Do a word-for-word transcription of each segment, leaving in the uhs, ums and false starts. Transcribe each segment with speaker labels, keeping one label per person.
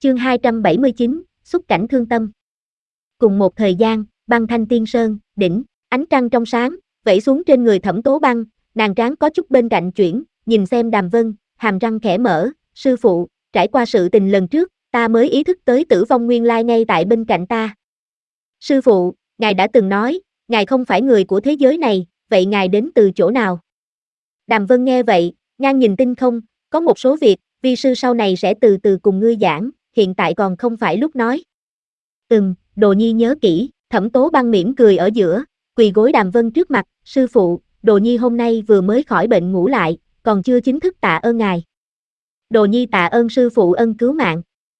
Speaker 1: Chương hai trăm bảy mươi chín, xúc cảnh thương tâm. Cùng một thời gian, Băng Thanh Tiên Sơn, đỉnh, ánh trăng trong sáng, vẩy xuống trên người Thẩm Tố Băng, nàng trán có chút bên cạnh chuyển, nhìn xem Đàm Vân, hàm răng khẽ mở, sư phụ, trải qua sự tình lần trước, ta mới ý thức tới tử vong nguyên lai ngay tại bên cạnh ta. Sư phụ, ngài đã từng nói, ngài không phải người của thế giới này, vậy ngài đến từ chỗ nào? Đàm Vân nghe vậy, ngang nhìn tinh không, có một số việc, vi sư sau này sẽ từ từ cùng ngươi giảng, hiện tại còn không phải lúc nói. Ừm, Đồ Nhi nhớ kỹ, Thẩm Tố Băng mỉm cười ở giữa, quỳ gối Đàm Vân trước mặt, sư phụ, Đồ Nhi hôm nay vừa mới khỏi bệnh ngủ lại, còn chưa chính thức tạ ơn ngài. Đồ Nhi tạ ơn sư phụ ân cứu mạng.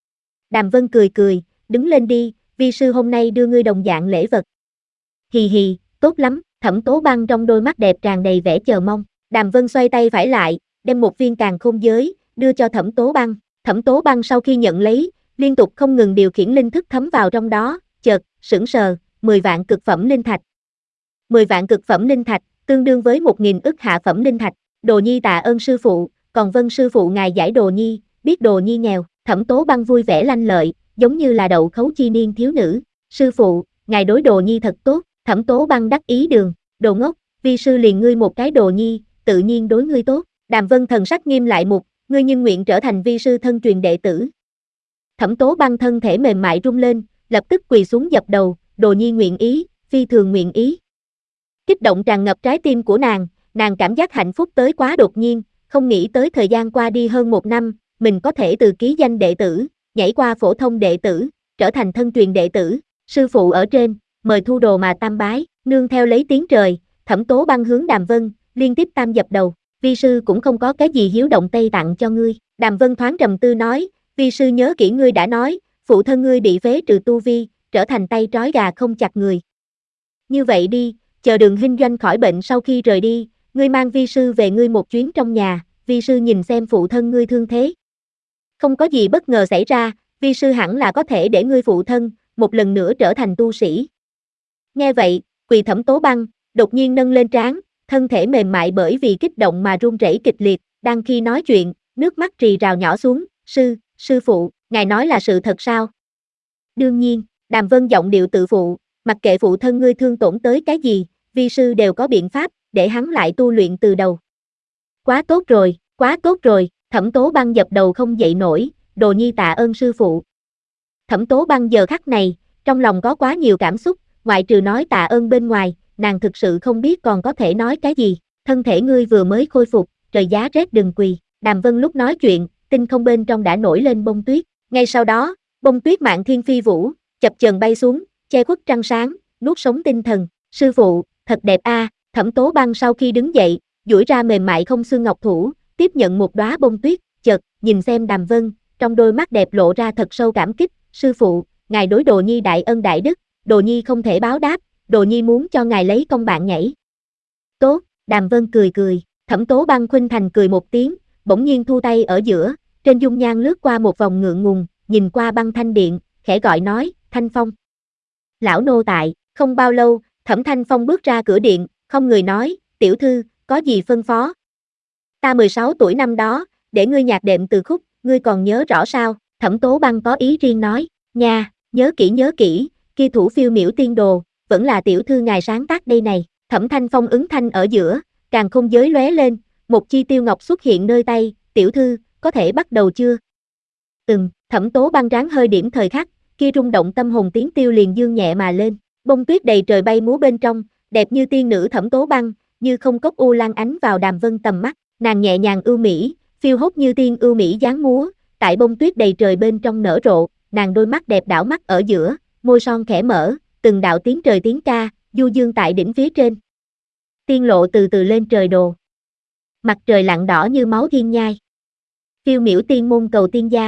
Speaker 1: Đàm Vân cười cười, đứng lên đi, vi sư hôm nay đưa ngươi đồng dạng lễ vật. Hì hì, tốt lắm, Thẩm Tố Băng trong đôi mắt đẹp tràn đầy vẻ chờ mong. Đàm Vân xoay tay phải lại, đem một viên càn khôn giới, đưa cho Thẩm Tố Băng. Thẩm Tố Băng sau khi nhận lấy, liên tục không ngừng điều khiển linh thức thấm vào trong đó, chợt, sững sờ, mười vạn cực phẩm linh thạch. mười vạn cực phẩm linh thạch, tương đương với một nghìn ức hạ phẩm linh thạch. Đồ Nhi tạ ơn sư phụ, còn vâng sư phụ ngài giải Đồ Nhi, biết Đồ Nhi nghèo. Thẩm Tố Băng vui vẻ lanh lợi, giống như là đậu khấu chi niên thiếu nữ. Sư phụ, ngài đối Đồ Nhi thật tốt. Thẩm Tố Băng đắc ý đường, đồ ngốc, vi sư liền ngươi một cái Đồ Nhi, tự nhiên đối ngươi tốt. Đàm Vân thần sắc nghiêm lại mục, ngươi nhưng nguyện trở thành vi sư thân truyền đệ tử. Thẩm Tố Băng thân thể mềm mại rung lên, lập tức quỳ xuống dập đầu, Đồ Nhi nguyện ý, phi thường nguyện ý. Kích động tràn ngập trái tim của nàng, nàng cảm giác hạnh phúc tới quá đột nhiên, không nghĩ tới thời gian qua đi hơn một năm, mình có thể từ ký danh đệ tử, nhảy qua phổ thông đệ tử, trở thành thân truyền đệ tử. Sư phụ ở trên, mời thu đồ mà tam bái, nương theo lấy tiếng trời, Thẩm Tố Băng hướng Đàm Vân, liên tiếp tam dập đầu, vi sư cũng không có cái gì hiếu động tây tặng cho ngươi. Đàm Vân thoáng trầm tư nói, vi sư nhớ kỹ ngươi đã nói, phụ thân ngươi bị phế trừ tu vi, trở thành tay trói gà không chặt người. Như vậy đi, chờ Đường Hinh Doanh khỏi bệnh sau khi rời đi, ngươi mang vi sư về ngươi một chuyến trong nhà, vi sư nhìn xem phụ thân ngươi thương thế. Không có gì bất ngờ xảy ra, vi sư hẳn là có thể để ngươi phụ thân, một lần nữa trở thành tu sĩ. Nghe vậy, quỳ Thẩm Tố Băng, đột nhiên nâng lên trán, thân thể mềm mại bởi vì kích động mà run rẩy kịch liệt, đang khi nói chuyện, nước mắt rì rào nhỏ xuống, sư, sư phụ, ngài nói là sự thật sao? Đương nhiên, Đàm Vân giọng điệu tự phụ, mặc kệ phụ thân ngươi thương tổn tới cái gì, vi sư đều có biện pháp, để hắn lại tu luyện từ đầu. Quá tốt rồi, quá tốt rồi, Thẩm Tố Băng dập đầu không dậy nổi, Đồ Nhi tạ ơn sư phụ. Thẩm Tố Băng giờ khắc này, trong lòng có quá nhiều cảm xúc, ngoại trừ nói tạ ơn bên ngoài, nàng thực sự không biết còn có thể nói cái gì. Thân thể ngươi vừa mới khôi phục, trời giá rét đừng quỳ. Đàm Vân lúc nói chuyện, tinh không bên trong đã nổi lên bông tuyết. Ngay sau đó, bông tuyết mạn thiên phi vũ, chập chờn bay xuống, che khuất trăng sáng, nuốt sống tinh thần. Sư phụ, thật đẹp a. À. Thẩm Tố Băng sau khi đứng dậy, duỗi ra mềm mại không xương ngọc thủ, tiếp nhận một đóa bông tuyết, chợt nhìn xem Đàm Vân, trong đôi mắt đẹp lộ ra thật sâu cảm kích. Sư phụ, ngài đối Đồ Nhi đại ân đại đức, Đồ Nhi không thể báo đáp, Đồ Nhi muốn cho ngài lấy công bạn nhảy. Tốt, Đàm Vân cười cười, Thẩm Tố Băng khuynh thành cười một tiếng, bỗng nhiên thu tay ở giữa, trên dung nhan lướt qua một vòng ngượng ngùng, nhìn qua Băng Thanh Điện, khẽ gọi nói, Thanh Phong. Lão nô tại, không bao lâu, Thẩm Thanh Phong bước ra cửa điện, không người nói, tiểu thư, có gì phân phó? Ta mười sáu tuổi năm đó, để ngươi nhạc đệm từ khúc, ngươi còn nhớ rõ sao? Thẩm Tố Băng có ý riêng nói, nha, nhớ kỹ nhớ kỹ, kia thủ phiêu miểu tiên đồ, vẫn là tiểu thư ngài sáng tác đây này. Thẩm Thanh Phong ứng thanh ở giữa, càn khôn giới lóe lên, một chi tiêu ngọc xuất hiện nơi tay, tiểu thư, có thể bắt đầu chưa? Ừm, Thẩm Tố Băng ráng hơi điểm thời khắc, kia rung động tâm hồn tiếng tiêu liền dương nhẹ mà lên, bông tuyết đầy trời bay múa bên trong, đẹp như tiên nữ Thẩm Tố Băng, như không cốc u lan ánh vào Đàm Vân tầm mắt, nàng nhẹ nhàng ưu mỹ, phiêu hốt như tiên ưu mỹ dáng múa, tại bông tuyết đầy trời bên trong nở rộ, nàng đôi mắt đẹp đảo mắt ở giữa, môi son khẽ mở, từng đạo tiếng trời tiếng ca, du dương tại đỉnh phía trên. Tiên lộ từ từ lên trời đồ. Mặt trời lặn đỏ như máu thiên nhai. Phiêu miểu tiên môn cầu tiên gia.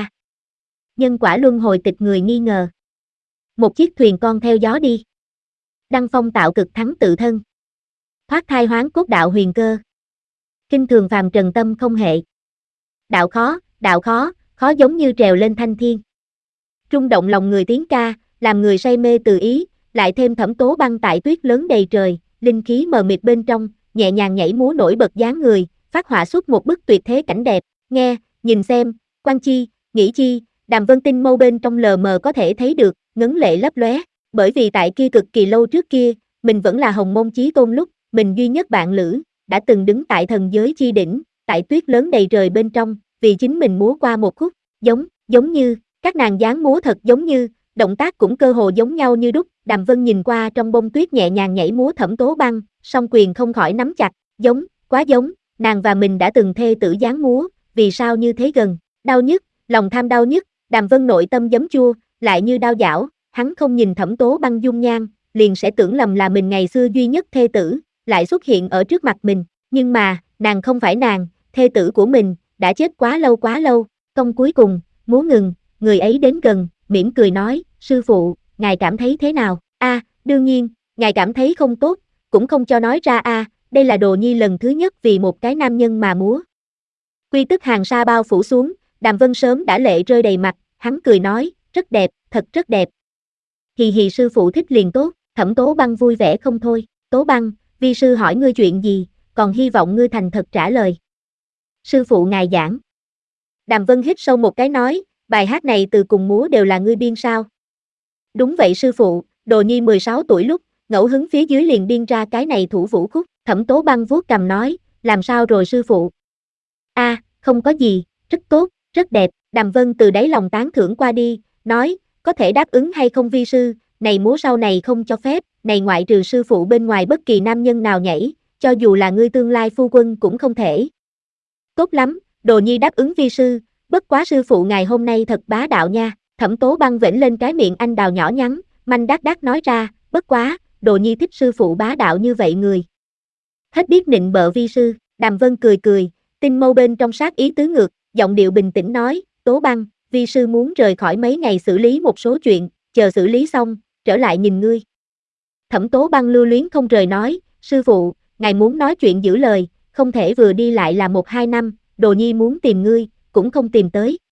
Speaker 1: Nhân quả luân hồi tịch người nghi ngờ. Một chiếc thuyền con theo gió đi. Đăng phong tạo cực thắng tự thân. Thoát thai hoán cốt đạo huyền cơ. Kinh thường phàm trần tâm không hệ. Đạo khó, đạo khó, khó giống như trèo lên thanh thiên. Rung động lòng người tiếng ca, làm người say mê từ ý, lại thêm Thẩm Tố Băng tại tuyết lớn đầy trời, linh khí mờ mịt bên trong, nhẹ nhàng nhảy múa nổi bật dáng người, phát họa xuất một bức tuyệt thế cảnh đẹp. Nghe, nhìn xem, quan chi, nghĩ chi, Đàm Vân tinh mâu bên trong lờ mờ có thể thấy được, ngấn lệ lấp lóe, bởi vì tại kia cực kỳ lâu trước kia, mình vẫn là Hồng Môn Chí Tôn lúc, mình duy nhất bạn lữ, đã từng đứng tại thần giới chi đỉnh, tại tuyết lớn đầy trời bên trong, vì chính mình múa qua một khúc, giống, giống như, các nàng dáng múa thật giống như, động tác cũng cơ hồ giống nhau như đúc, Đàm Vân nhìn qua trong bông tuyết nhẹ nhàng nhảy múa Thẩm Tố Băng, song quyền không khỏi nắm chặt, giống, quá giống, nàng và mình đã từng thê tử dáng múa, vì sao như thế gần, đau nhức, lòng tham đau nhức, Đàm Vân nội tâm giấm chua, lại như đau dảo, hắn không nhìn Thẩm Tố Băng dung nhan, liền sẽ tưởng lầm là mình ngày xưa duy nhất thê tử, lại xuất hiện ở trước mặt mình, nhưng mà, nàng không phải nàng, thê tử của mình, đã chết quá lâu quá lâu, công cuối cùng, múa ngừng, người ấy đến gần, mỉm cười nói, sư phụ, ngài cảm thấy thế nào, a à, đương nhiên, ngài cảm thấy không tốt, cũng không cho nói ra a à, đây là Đồ Nhi lần thứ nhất vì một cái nam nhân mà múa. Quy tức hàng sa bao phủ xuống, Đàm Vân sớm đã lệ rơi đầy mặt, hắn cười nói, rất đẹp, thật rất đẹp. Hì hì sư phụ thích liền tốt, Thẩm Tố Băng vui vẻ không thôi, Tố Băng, vi sư hỏi ngươi chuyện gì, còn hy vọng ngươi thành thật trả lời. Sư phụ ngài giảng. Đàm Vân hít sâu một cái nói, bài hát này từ cùng múa đều là ngươi biên sao? Đúng vậy sư phụ, Đồ Nhi mười sáu tuổi lúc, ngẫu hứng phía dưới liền biên ra cái này thủ vũ khúc, Thẩm Tố Băng vuốt cằm nói, làm sao rồi sư phụ? A, à, không có gì, rất tốt, rất đẹp, Đàm Vân từ đáy lòng tán thưởng qua đi, nói, có thể đáp ứng hay không vi sư, này múa sau này không cho phép, này ngoại trừ sư phụ bên ngoài bất kỳ nam nhân nào nhảy, cho dù là ngươi tương lai phu quân cũng không thể. Tốt lắm, Đồ Nhi đáp ứng vi sư, bất quá sư phụ ngài hôm nay thật bá đạo nha, Thẩm Tố Băng vểnh lên cái miệng anh đào nhỏ nhắn, manh đát đát nói ra, bất quá, Đồ Nhi thích sư phụ bá đạo như vậy người. Hết biết nịnh bợ vi sư, Đàm Vân cười cười, tinh mâu bên trong sát ý tứ ngược, giọng điệu bình tĩnh nói, Tố Băng, vi sư muốn rời khỏi mấy ngày xử lý một số chuyện, chờ xử lý xong, trở lại nhìn ngươi. Thẩm Tố Băng lưu luyến không rời nói, sư phụ, ngài muốn nói chuyện giữ lời, không thể vừa đi lại là một hai năm, Đồ Nhi muốn tìm ngươi, cũng không tìm tới.